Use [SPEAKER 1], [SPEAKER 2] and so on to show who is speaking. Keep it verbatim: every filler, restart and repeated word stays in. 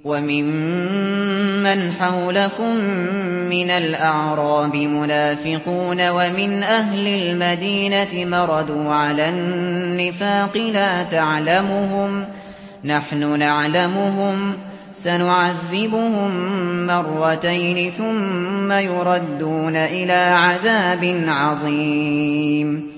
[SPEAKER 1] وَمِمَّنْ حَوْلَكُم مِّنَ الْأَعْرَابِ مُنَافِقُونَ وَمِنْ أَهْلِ الْمَدِينَةِ مَرَدُوا عَلَى النِّفَاقِ لَا تَعْلَمُهُمْ ۖ نَحْنُ نَعْلَمُهُمْ ۚ سَنُعَذِّبُهُم مَّرَّتَيْنِ ثُمَّ يُرَدُّونَ إِلَىٰ عَذَابٍ عَظِيمٍ